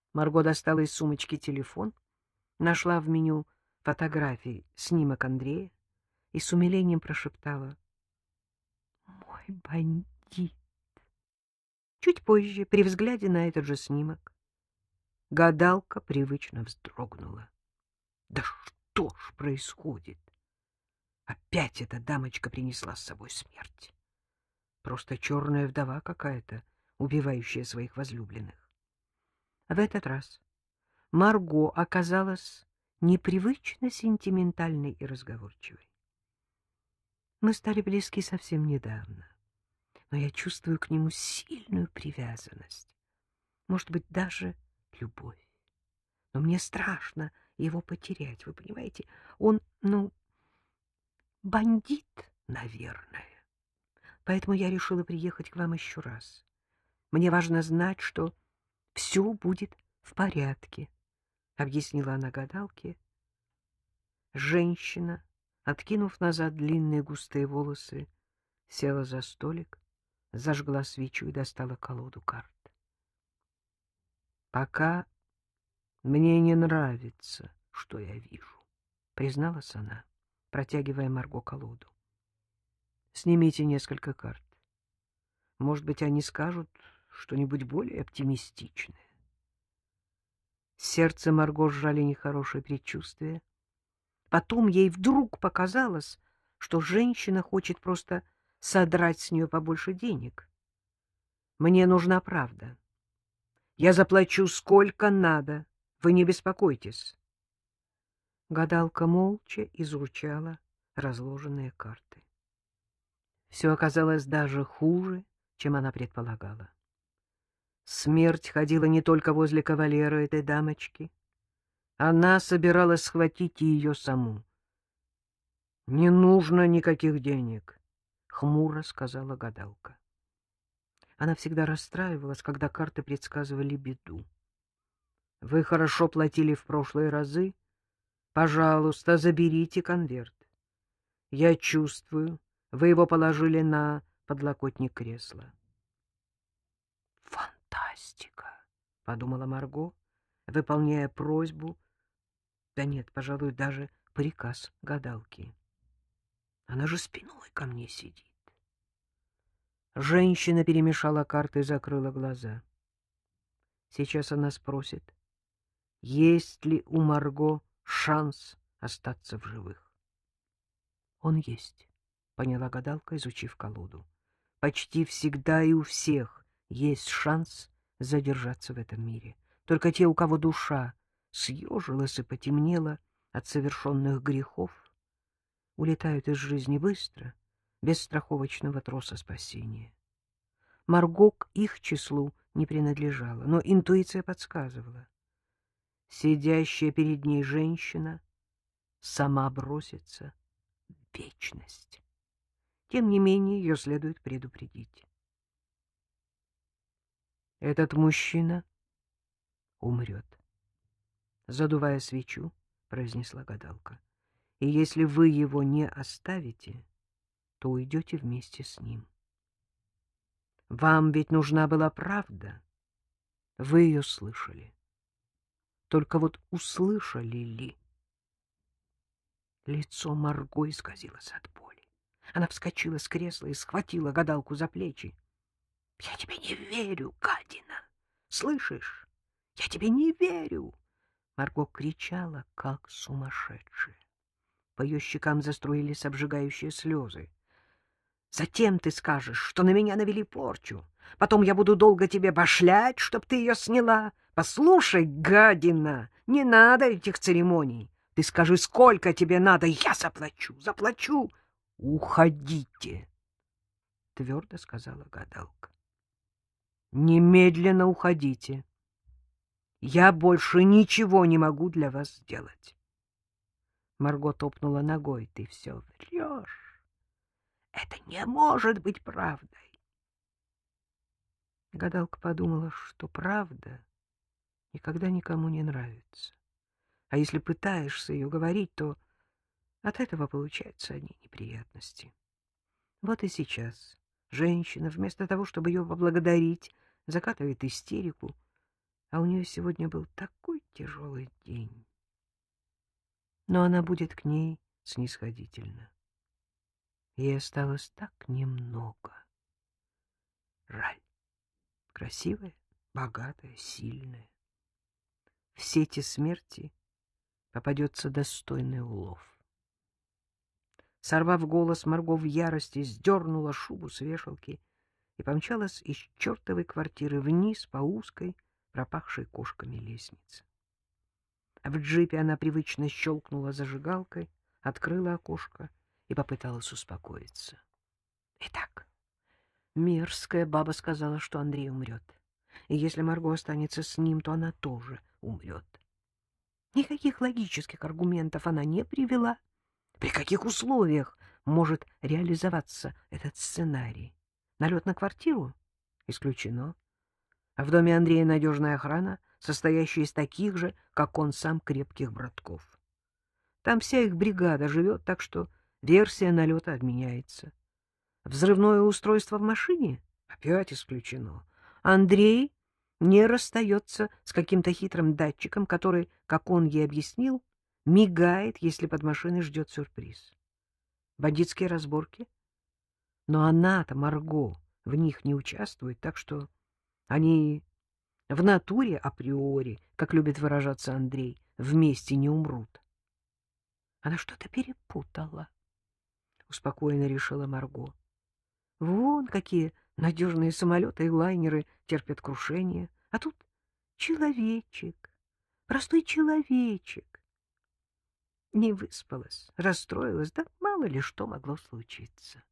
Марго достала из сумочки телефон, нашла в меню фотографий снимок Андрея и с умилением прошептала: «Мой бандит». Чуть позже, при взгляде на этот же снимок, гадалка привычно вздрогнула. Да что ж происходит? Опять эта дамочка принесла с собой смерть. Просто черная вдова какая-то, убивающая своих возлюбленных. В этот раз Марго оказалась непривычно сентиментальной и разговорчивой. Мы стали близки совсем недавно, но я чувствую к нему сильную привязанность, может быть, даже любовь. Но мне страшно его потерять, вы понимаете? Он, бандит, наверное. Поэтому я решила приехать к вам еще раз. Мне важно знать, что все будет в порядке, — объяснила она гадалке. Женщина, откинув назад длинные густые волосы, села за столик, зажгла свечу и достала колоду карт. — Пока мне не нравится, что я вижу, — призналась она, протягивая Марго колоду. — Снимите несколько карт. Может быть, они скажут что-нибудь более оптимистичное. Сердце Марго сжали нехорошие предчувствия. Потом ей вдруг показалось, что женщина хочет просто содрать с нее побольше денег. «Мне нужна правда. Я заплачу сколько надо. Вы не беспокойтесь». Гадалка молча изучала разложенные карты. Все оказалось даже хуже, чем она предполагала. Смерть ходила не только возле кавалера этой дамочки. Она собиралась схватить ее саму. — Не нужно никаких денег, — хмуро сказала гадалка. Она всегда расстраивалась, когда карты предсказывали беду. — Вы хорошо платили в прошлые разы. Пожалуйста, заберите конверт. Я чувствую, вы его положили на подлокотник кресла. «Фантастика!» — подумала Марго, выполняя просьбу, да нет, пожалуй, даже приказ гадалки. Она же спиной ко мне сидит. Женщина перемешала карты и закрыла глаза. Сейчас она спросит, есть ли у Марго шанс остаться в живых. Он есть, поняла гадалка, изучив колоду. Почти всегда и у всех есть шанс задержаться в этом мире. Только те, у кого душа съежилась и потемнела от совершенных грехов, улетают из жизни быстро, без страховочного троса спасения. Марго к их числу не принадлежала, но интуиция подсказывала. Сидящая перед ней женщина сама бросится в вечность. Тем не менее, ее следует предупредить. Этот мужчина умрет. Задувая свечу, произнесла гадалка. И если вы его не оставите, то уйдете вместе с ним. Вам ведь нужна была правда. Вы ее слышали. Только вот услышали ли? Лицо Марго исказилось от боли. Она вскочила с кресла и схватила гадалку за плечи. — Я тебе не верю, гадина! Слышишь? Я тебе не верю! Марго кричала, как сумасшедшая. По ее щекам заструились обжигающие слезы. Затем ты скажешь, что на меня навели порчу. Потом я буду долго тебе башлять, чтоб ты ее сняла. Послушай, гадина, не надо этих церемоний. Ты скажи, сколько тебе надо, я заплачу, заплачу. Уходите, — твердо сказала гадалка. Немедленно уходите. Я больше ничего не могу для вас сделать. Марго топнула ногой. Ты все врешь. Это не может быть правдой. Гадалка подумала, что правда никогда никому не нравится. А если пытаешься ее говорить, то от этого получаются одни неприятности. Вот и сейчас женщина, вместо того, чтобы ее поблагодарить, закатывает истерику. А у нее сегодня был такой тяжелый день. Но она будет к ней снисходительна. Ей осталось так немного. Жаль. Красивая, богатая, сильная. В сети смерти попадется достойный улов. Сорвав голос, Марго в ярости сдернула шубу с вешалки и помчалась из чертовой квартиры вниз по узкой, пропахшей кошками лестнице. В джипе она привычно щелкнула зажигалкой, открыла окошко и попыталась успокоиться. Итак, мерзкая баба сказала, что Андрей умрет. И если Марго останется с ним, то она тоже умрет. Никаких логических аргументов она не привела. При каких условиях может реализоваться этот сценарий? Налет на квартиру? Исключено. А в доме Андрея надежная охрана, состоящая из таких же, как он сам, крепких братков. Там вся их бригада живет, так что версия налета отменяется. Взрывное устройство в машине? Опять исключено. Андрей не расстается с каким-то хитрым датчиком, который, как он ей объяснил, мигает, если под машиной ждет сюрприз. Бандитские разборки? Но она-то, Марго, в них не участвует, так что они в натуре априори, как любит выражаться Андрей, вместе не умрут. Она что-то перепутала, успокоенно решила Марго. Вон какие надежные самолеты и лайнеры терпят крушение, а тут человечек, простой человечек. Не выспалась, расстроилась, да мало ли что могло случиться.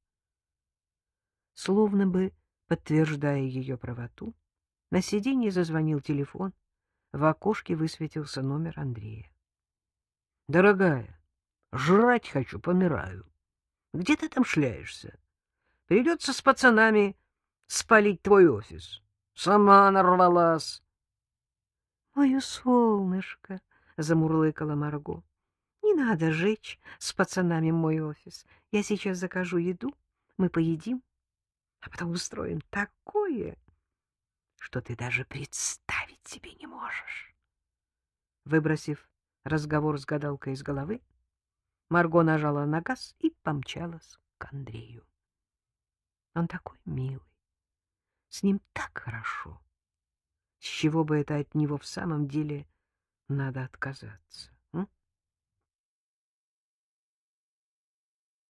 Словно бы подтверждая ее правоту, на сиденье зазвонил телефон, в окошке высветился номер Андрея. — Дорогая, жрать хочу, помираю. Где ты там шляешься? Придется с пацанами спалить твой офис. Сама нарвалась. — Мое солнышко, — замурлыкала Марго, — не надо жечь с пацанами мой офис. Я сейчас закажу еду, мы поедим, а потом устроим такое, что ты даже представить себе не можешь. Выбросив разговор с гадалкой из головы, Марго нажала на газ и помчалась к Андрею. Он такой милый, с ним так хорошо. С чего бы это от него в самом деле надо отказаться?